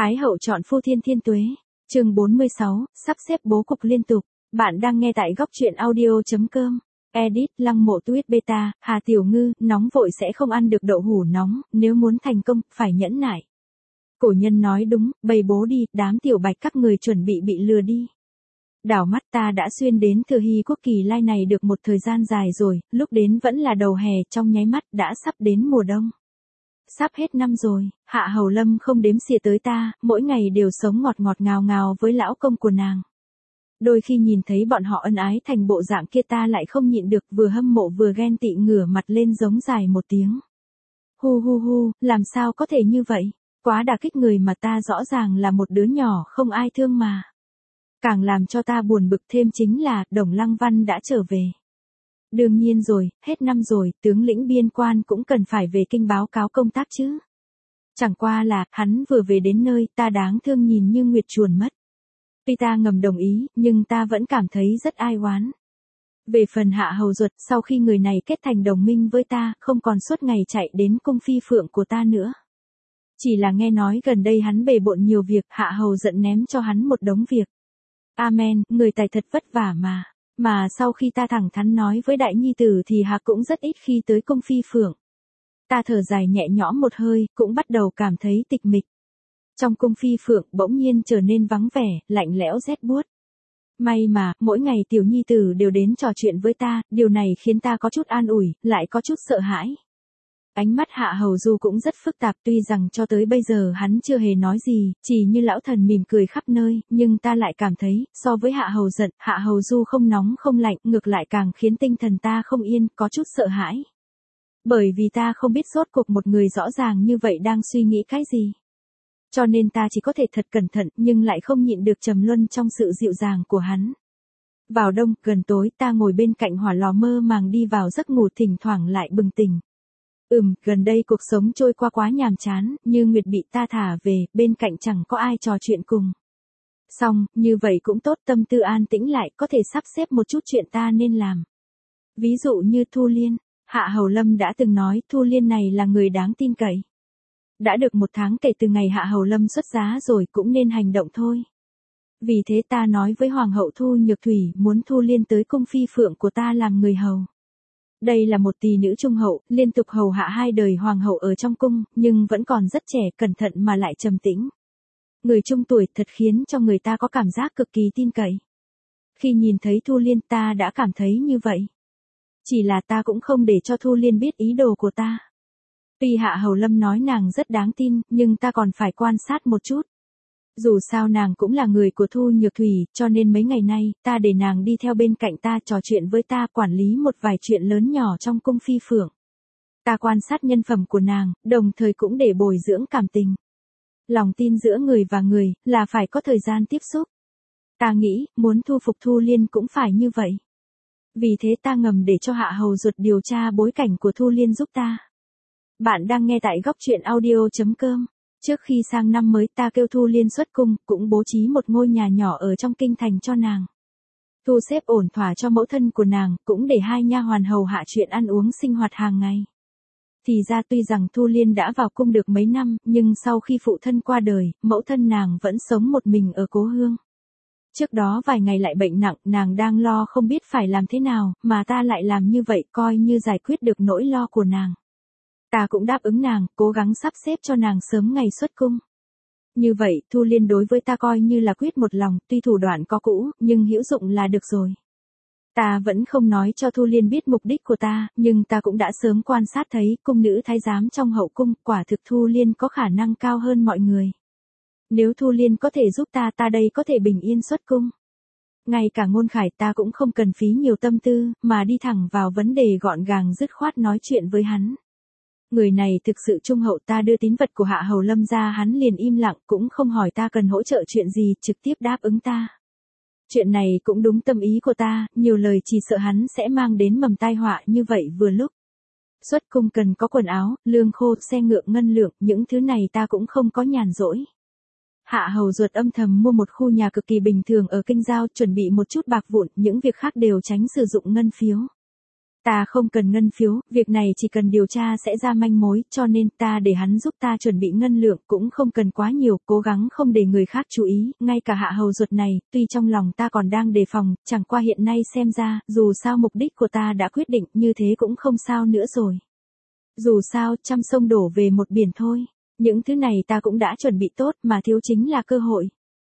Thái hậu chọn phu thiên thiên tuế. Chương 46, sắp xếp bố cục liên tục. Bạn đang nghe tại góc truyện audio.com. Edit Lăng Mộ Tuyết Beta, Hà Tiểu Ngư, nóng vội sẽ không ăn được đậu hũ nóng, nếu muốn thành công, phải nhẫn nại. Cổ nhân nói đúng, bày bố đi, đám tiểu bạch các người chuẩn bị lừa đi. Đảo mắt ta đã xuyên đến Thừa Hy Quốc Kỳ Lai này được một thời gian dài rồi, lúc đến vẫn là đầu hè, trong nháy mắt đã sắp đến mùa đông. Sắp hết năm rồi, Hạ Hầu Lâm không đếm xỉa tới ta, mỗi ngày đều sống ngọt ngọt ngào ngào với lão công của nàng. Đôi khi nhìn thấy bọn họ ân ái thành bộ dạng kia ta lại không nhịn được, vừa hâm mộ vừa ghen tị, ngửa mặt lên giống dài một tiếng. Hu hu hu, làm sao có thể như vậy? Quá đả kích người mà, ta rõ ràng là một đứa nhỏ không ai thương mà. Càng làm cho ta buồn bực thêm chính là Đồng Lăng Văn đã trở về. Đương nhiên rồi, hết năm rồi, tướng lĩnh biên quan cũng cần phải về kinh báo cáo công tác chứ. Chẳng qua là, hắn vừa về đến nơi, ta đáng thương nhìn như nguyệt chuồn mất. Tuy ta ngầm đồng ý, nhưng ta vẫn cảm thấy rất ai oán. Về phần Hạ Hầu Duật, sau khi người này kết thành đồng minh với ta, không còn suốt ngày chạy đến cung phi phượng của ta nữa. Chỉ là nghe nói gần đây hắn bề bộn nhiều việc, Hạ Hầu giận ném cho hắn một đống việc. Amen, người tài thật vất vả mà. Mà sau khi ta thẳng thắn nói với đại nhi tử thì Hạ cũng rất ít khi tới cung phi phượng. Ta thở dài nhẹ nhõm một hơi, cũng bắt đầu cảm thấy tịch mịch. Trong cung phi phượng bỗng nhiên trở nên vắng vẻ, lạnh lẽo rét buốt. May mà, mỗi ngày tiểu nhi tử đều đến trò chuyện với ta, điều này khiến ta có chút an ủi, lại có chút sợ hãi. Ánh mắt Hạ Hầu Du cũng rất phức tạp, tuy rằng cho tới bây giờ hắn chưa hề nói gì, chỉ như lão thần mỉm cười khắp nơi, nhưng ta lại cảm thấy, so với Hạ Hầu giận, Hạ Hầu Du không nóng không lạnh, ngược lại càng khiến tinh thần ta không yên, có chút sợ hãi. Bởi vì ta không biết rốt cuộc một người rõ ràng như vậy đang suy nghĩ cái gì. Cho nên ta chỉ có thể thật cẩn thận, nhưng lại không nhịn được trầm luân trong sự dịu dàng của hắn. Vào đông, gần tối, ta ngồi bên cạnh hỏa lò mơ màng đi vào giấc ngủ, thỉnh thoảng lại bừng tỉnh. Gần đây cuộc sống trôi qua quá nhàm chán, như Nguyệt bị ta thả về, bên cạnh chẳng có ai trò chuyện cùng. Xong, như vậy cũng tốt, tâm tư an tĩnh lại, có thể sắp xếp một chút chuyện ta nên làm. Ví dụ như Thu Liên, Hạ Hầu Lâm đã từng nói Thu Liên này là người đáng tin cậy. Đã được 1 tháng kể từ ngày Hạ Hầu Lâm xuất giá rồi, cũng nên hành động thôi. Vì thế ta nói với Hoàng hậu Thu Nhược Thủy muốn Thu Liên tới cung phi phượng của ta làm người hầu. Đây là một tỷ nữ trung hậu, liên tục hầu hạ 2 đời hoàng hậu ở trong cung, nhưng vẫn còn rất trẻ, cẩn thận mà lại trầm tĩnh. Người trung tuổi thật khiến cho người ta có cảm giác cực kỳ tin cậy. Khi nhìn thấy Thu Liên ta đã cảm thấy như vậy. Chỉ là ta cũng không để cho Thu Liên biết ý đồ của ta. Tuy Hạ Hầu Lâm nói nàng rất đáng tin, nhưng ta còn phải quan sát một chút. Dù sao nàng cũng là người của Thu Nhược Thủy, cho nên mấy ngày nay, ta để nàng đi theo bên cạnh ta trò chuyện với ta, quản lý một vài chuyện lớn nhỏ trong cung phi phượng. Ta quan sát nhân phẩm của nàng, đồng thời cũng để bồi dưỡng cảm tình. Lòng tin giữa người và người, là phải có thời gian tiếp xúc. Ta nghĩ, muốn thu phục Thu Liên cũng phải như vậy. Vì thế ta ngầm để cho Hạ Hầu Duật điều tra bối cảnh của Thu Liên giúp ta. Bạn đang nghe tại góc truyện audio.com. Trước khi sang năm mới ta kêu Thu Liên xuất cung, cũng bố trí một ngôi nhà nhỏ ở trong kinh thành cho nàng. Thu xếp ổn thỏa cho mẫu thân của nàng, cũng để 2 nha hoàn hầu hạ chuyện ăn uống sinh hoạt hàng ngày. Thì ra tuy rằng Thu Liên đã vào cung được mấy năm, nhưng sau khi phụ thân qua đời, mẫu thân nàng vẫn sống một mình ở cố hương. Trước đó vài ngày lại bệnh nặng, nàng đang lo không biết phải làm thế nào, mà ta lại làm như vậy coi như giải quyết được nỗi lo của nàng. Ta cũng đáp ứng nàng, cố gắng sắp xếp cho nàng sớm ngày xuất cung. Như vậy, Thu Liên đối với ta coi như là quyết một lòng, tuy thủ đoạn có cũ, nhưng hữu dụng là được rồi. Ta vẫn không nói cho Thu Liên biết mục đích của ta, nhưng ta cũng đã sớm quan sát thấy, cung nữ thái giám trong hậu cung, quả thực Thu Liên có khả năng cao hơn mọi người. Nếu Thu Liên có thể giúp ta, ta đây có thể bình yên xuất cung. Ngay cả Ngôn Khải ta cũng không cần phí nhiều tâm tư, mà đi thẳng vào vấn đề gọn gàng dứt khoát nói chuyện với hắn. Người này thực sự trung hậu, ta đưa tín vật của Hạ Hầu Lâm ra, hắn liền im lặng, cũng không hỏi ta cần hỗ trợ chuyện gì, trực tiếp đáp ứng ta. Chuyện này cũng đúng tâm ý của ta, nhiều lời chỉ sợ hắn sẽ mang đến mầm tai họa, như vậy vừa lúc. Xuất cung cần có quần áo, lương khô, xe ngựa, ngân lượng, những thứ này ta cũng không có nhàn rỗi. Hạ Hầu Duật âm thầm mua một khu nhà cực kỳ bình thường ở kinh giao, chuẩn bị một chút bạc vụn, những việc khác đều tránh sử dụng ngân phiếu. Ta không cần ngân phiếu, việc này chỉ cần điều tra sẽ ra manh mối, cho nên ta để hắn giúp ta chuẩn bị ngân lượng, cũng không cần quá nhiều, cố gắng không để người khác chú ý, ngay cả hạ hầu ruột này, tuy trong lòng ta còn đang đề phòng, chẳng qua hiện nay xem ra, dù sao mục đích của ta đã quyết định, như thế cũng không sao nữa rồi. Dù sao, trăm sông đổ về một biển thôi. Những thứ này ta cũng đã chuẩn bị tốt, mà thiếu chính là cơ hội.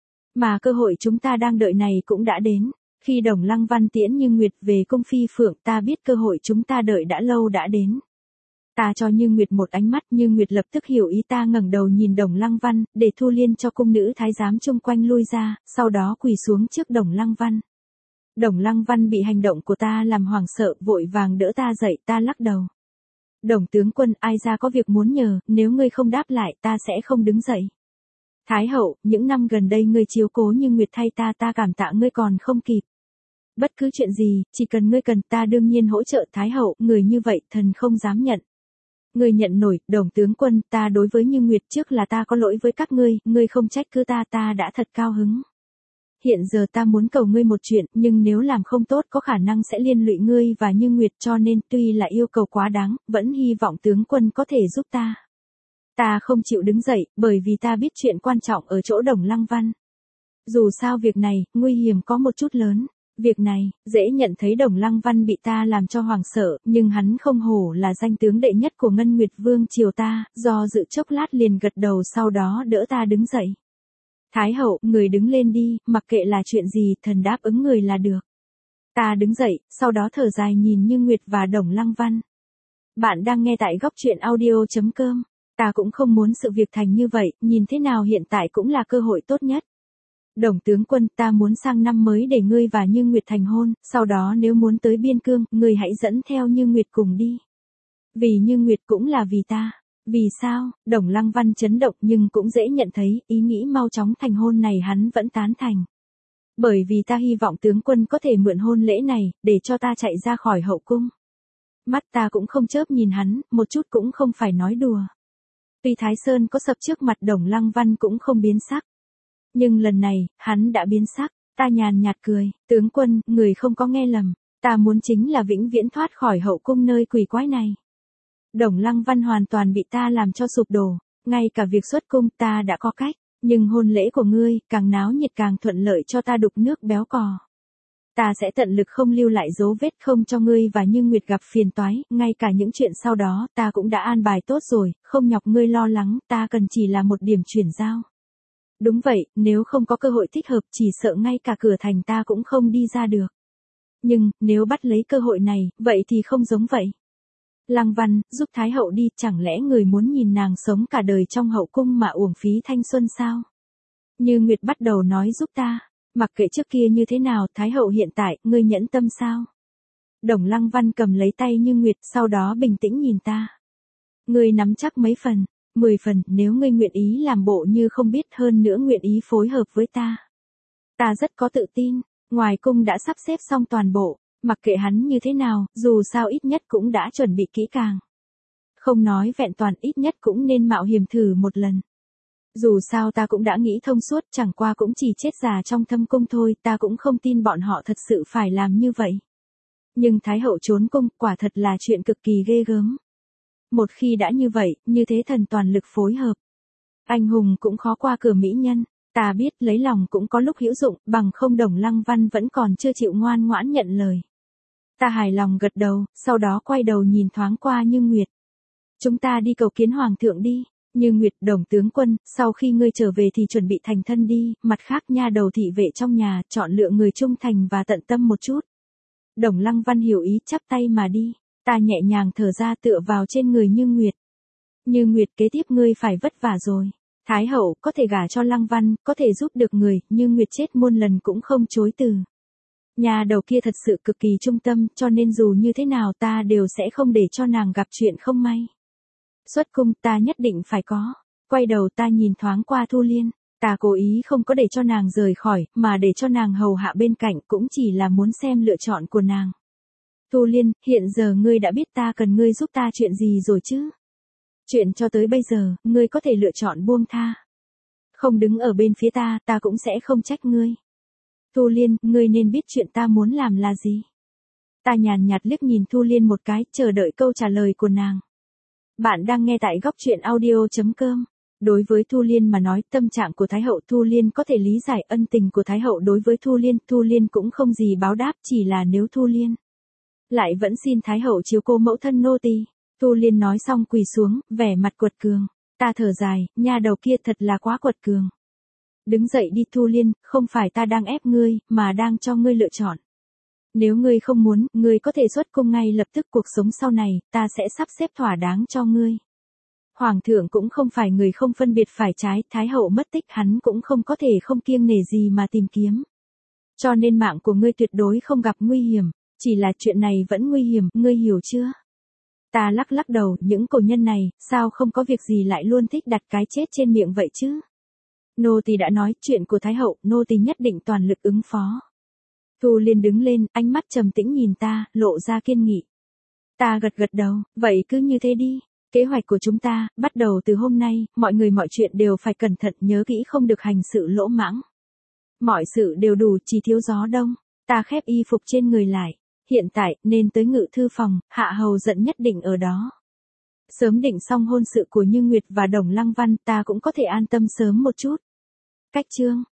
Mà cơ hội chúng ta đang đợi này cũng đã đến. Khi Đồng Lăng Văn tiễn Như Nguyệt về cung phi phượng, ta biết cơ hội chúng ta đợi đã lâu đã đến. Ta cho Như Nguyệt một ánh mắt, Như Nguyệt lập tức hiểu ý, ta ngẩng đầu nhìn Đồng Lăng Văn, để Thu Liên cho cung nữ thái giám chung quanh lui ra, sau đó quỳ xuống trước Đồng Lăng Văn. Đồng Lăng Văn bị hành động của ta làm hoảng sợ, vội vàng đỡ ta dậy, ta lắc đầu. Đồng tướng quân, ai ra có việc muốn nhờ, nếu ngươi không đáp lại, ta sẽ không đứng dậy. Thái hậu, những năm gần đây ngươi chiếu cố Như Nguyệt thay ta, ta cảm tạ ngươi còn không kịp. Bất cứ chuyện gì, chỉ cần ngươi cần, ta đương nhiên hỗ trợ. Thái hậu, người như vậy, thần không dám nhận. Ngươi nhận nổi. Đồng tướng quân, ta đối với Như Nguyệt trước là ta có lỗi với các ngươi không trách cứ ta, ta đã thật cao hứng. Hiện giờ ta muốn cầu ngươi một chuyện, nhưng nếu làm không tốt có khả năng sẽ liên lụy ngươi và Như Nguyệt, cho nên tuy là yêu cầu quá đáng, vẫn hy vọng tướng quân có thể giúp ta. Ta không chịu đứng dậy, bởi vì ta biết chuyện quan trọng ở chỗ Đồng Lăng Văn. Dù sao việc này, nguy hiểm có một chút lớn. Việc này, dễ nhận thấy Đồng Lăng Văn bị ta làm cho hoảng sợ, nhưng hắn không hổ là danh tướng đệ nhất của Ngân Nguyệt Vương triều ta, do dự chốc lát liền gật đầu, sau đó đỡ ta đứng dậy. Thái hậu, người đứng lên đi, mặc kệ là chuyện gì, thần đáp ứng người là được. Ta đứng dậy, sau đó thở dài nhìn Như Nguyệt và Đồng Lăng Văn. Bạn đang nghe tại góc truyện audio.com. Ta cũng không muốn sự việc thành như vậy, nhìn thế nào hiện tại cũng là cơ hội tốt nhất. Đồng tướng quân, ta muốn sang năm mới để ngươi và Như Nguyệt thành hôn, sau đó nếu muốn tới biên cương, ngươi hãy dẫn theo Như Nguyệt cùng đi. Vì Như Nguyệt cũng là vì ta. Vì sao? Đồng Lăng Văn chấn động, nhưng cũng dễ nhận thấy, ý nghĩ mau chóng thành hôn này hắn vẫn tán thành. Bởi vì ta hy vọng tướng quân có thể mượn hôn lễ này, để cho ta chạy ra khỏi hậu cung. Mắt ta cũng không chớp nhìn hắn, một chút cũng không phải nói đùa. Tuy Thái Sơn có sập trước mặt, Đồng Lăng Văn cũng không biến sắc. Nhưng lần này, hắn đã biến sắc. Ta nhàn nhạt cười, tướng quân, người không có nghe lầm, ta muốn chính là vĩnh viễn thoát khỏi hậu cung nơi quỷ quái này. Đồng Lăng Văn hoàn toàn bị ta làm cho sụp đổ, ngay cả việc xuất cung ta đã có cách, nhưng hôn lễ của ngươi, càng náo nhiệt càng thuận lợi cho ta đục nước béo cò. Ta sẽ tận lực không lưu lại dấu vết, không cho ngươi và Như Nguyệt gặp phiền toái, ngay cả những chuyện sau đó, ta cũng đã an bài tốt rồi, không nhọc ngươi lo lắng, ta cần chỉ là một điểm chuyển giao. Đúng vậy, nếu không có cơ hội thích hợp, chỉ sợ ngay cả cửa thành ta cũng không đi ra được. Nhưng, nếu bắt lấy cơ hội này, vậy thì không giống vậy. Lăng Văn, giúp Thái hậu đi, chẳng lẽ người muốn nhìn nàng sống cả đời trong hậu cung mà uổng phí thanh xuân sao? Như Nguyệt bắt đầu nói giúp ta, mặc kệ trước kia như thế nào, Thái hậu hiện tại, ngươi nhẫn tâm sao? Đồng Lăng Văn cầm lấy tay Như Nguyệt, sau đó bình tĩnh nhìn ta. Ngươi nắm chắc mấy phần? 10 phần, nếu ngươi nguyện ý làm bộ như không biết, hơn nữa nguyện ý phối hợp với ta. Ta rất có tự tin, ngoài cung đã sắp xếp xong toàn bộ, mặc kệ hắn như thế nào, dù sao ít nhất cũng đã chuẩn bị kỹ càng. Không nói vẹn toàn, ít nhất cũng nên mạo hiểm thử một lần. Dù sao ta cũng đã nghĩ thông suốt, chẳng qua cũng chỉ chết già trong thâm cung thôi, ta cũng không tin bọn họ thật sự phải làm như vậy. Nhưng Thái hậu trốn cung, quả thật là chuyện cực kỳ ghê gớm. Một khi đã như vậy, như thế thần toàn lực phối hợp. Anh hùng cũng khó qua cửa mỹ nhân, ta biết lấy lòng cũng có lúc hữu dụng, bằng không Đồng Lăng Văn vẫn còn chưa chịu ngoan ngoãn nhận lời. Ta hài lòng gật đầu, sau đó quay đầu nhìn thoáng qua Như Nguyệt. Chúng ta đi cầu kiến hoàng thượng đi. Như Nguyệt, Đồng tướng quân, sau khi ngươi trở về thì chuẩn bị thành thân đi, mặt khác nha đầu thị vệ trong nhà, chọn lựa người trung thành và tận tâm một chút. Đồng Lăng Văn hiểu ý, chắp tay mà đi. Ta nhẹ nhàng thở ra, tựa vào trên người Như Nguyệt. Như Nguyệt, kế tiếp ngươi phải vất vả rồi. Thái hậu, có thể gả cho Lăng Văn, có thể giúp được người, Như Nguyệt chết muôn lần cũng không chối từ. Nhà đầu kia thật sự cực kỳ trung tâm, cho nên dù như thế nào ta đều sẽ không để cho nàng gặp chuyện không may. Xuất cung ta nhất định phải có. Quay đầu ta nhìn thoáng qua Thu Liên, ta cố ý không có để cho nàng rời khỏi, mà để cho nàng hầu hạ bên cạnh, cũng chỉ là muốn xem lựa chọn của nàng. Thu Liên, hiện giờ ngươi đã biết ta cần ngươi giúp ta chuyện gì rồi chứ? Chuyện cho tới bây giờ, ngươi có thể lựa chọn buông tha. Không đứng ở bên phía ta, ta cũng sẽ không trách ngươi. Thu Liên, ngươi nên biết chuyện ta muốn làm là gì. Ta nhàn nhạt liếc nhìn Thu Liên một cái, chờ đợi câu trả lời của nàng. Bạn đang nghe tại góc truyện audio.com. Đối với Thu Liên mà nói, tâm trạng của Thái hậu Thu Liên có thể lý giải, ân tình của Thái hậu đối với Thu Liên cũng không gì báo đáp, chỉ là nếu Thu Liên lại vẫn xin Thái hậu chiếu cố mẫu thân nô tỳ. Thu Liên nói xong quỳ xuống, vẻ mặt quật cường. Ta thở dài, nha đầu kia thật là quá quật cường. Đứng dậy đi Thu Liên, không phải ta đang ép ngươi, mà đang cho ngươi lựa chọn. Nếu ngươi không muốn, ngươi có thể xuất cung ngay lập tức, cuộc sống sau này, ta sẽ sắp xếp thỏa đáng cho ngươi. Hoàng thượng cũng không phải người không phân biệt phải trái, Thái hậu mất tích hắn cũng không có thể không kiêng nể gì mà tìm kiếm. Cho nên mạng của ngươi tuyệt đối không gặp nguy hiểm, chỉ là chuyện này vẫn nguy hiểm, ngươi hiểu chưa? Ta lắc đầu, những cổ nhân này, sao không có việc gì lại luôn thích đặt cái chết trên miệng vậy chứ? Nô tỳ đã nói chuyện của Thái hậu, nô tỳ nhất định toàn lực ứng phó. Thu Liên đứng lên, ánh mắt trầm tĩnh nhìn ta, lộ ra kiên nghị. Ta gật đầu, vậy cứ như thế đi. Kế hoạch của chúng ta, bắt đầu từ hôm nay, mọi người mọi chuyện đều phải cẩn thận, nhớ kỹ không được hành sự lỗ mãng. Mọi sự đều đủ, chỉ thiếu gió đông. Ta khép y phục trên người lại. Hiện tại, nên tới ngự thư phòng, hạ hầu giận nhất định ở đó. Sớm định xong hôn sự của Như Nguyệt và Đồng Lăng Văn, ta cũng có thể an tâm sớm một chút. Cách chương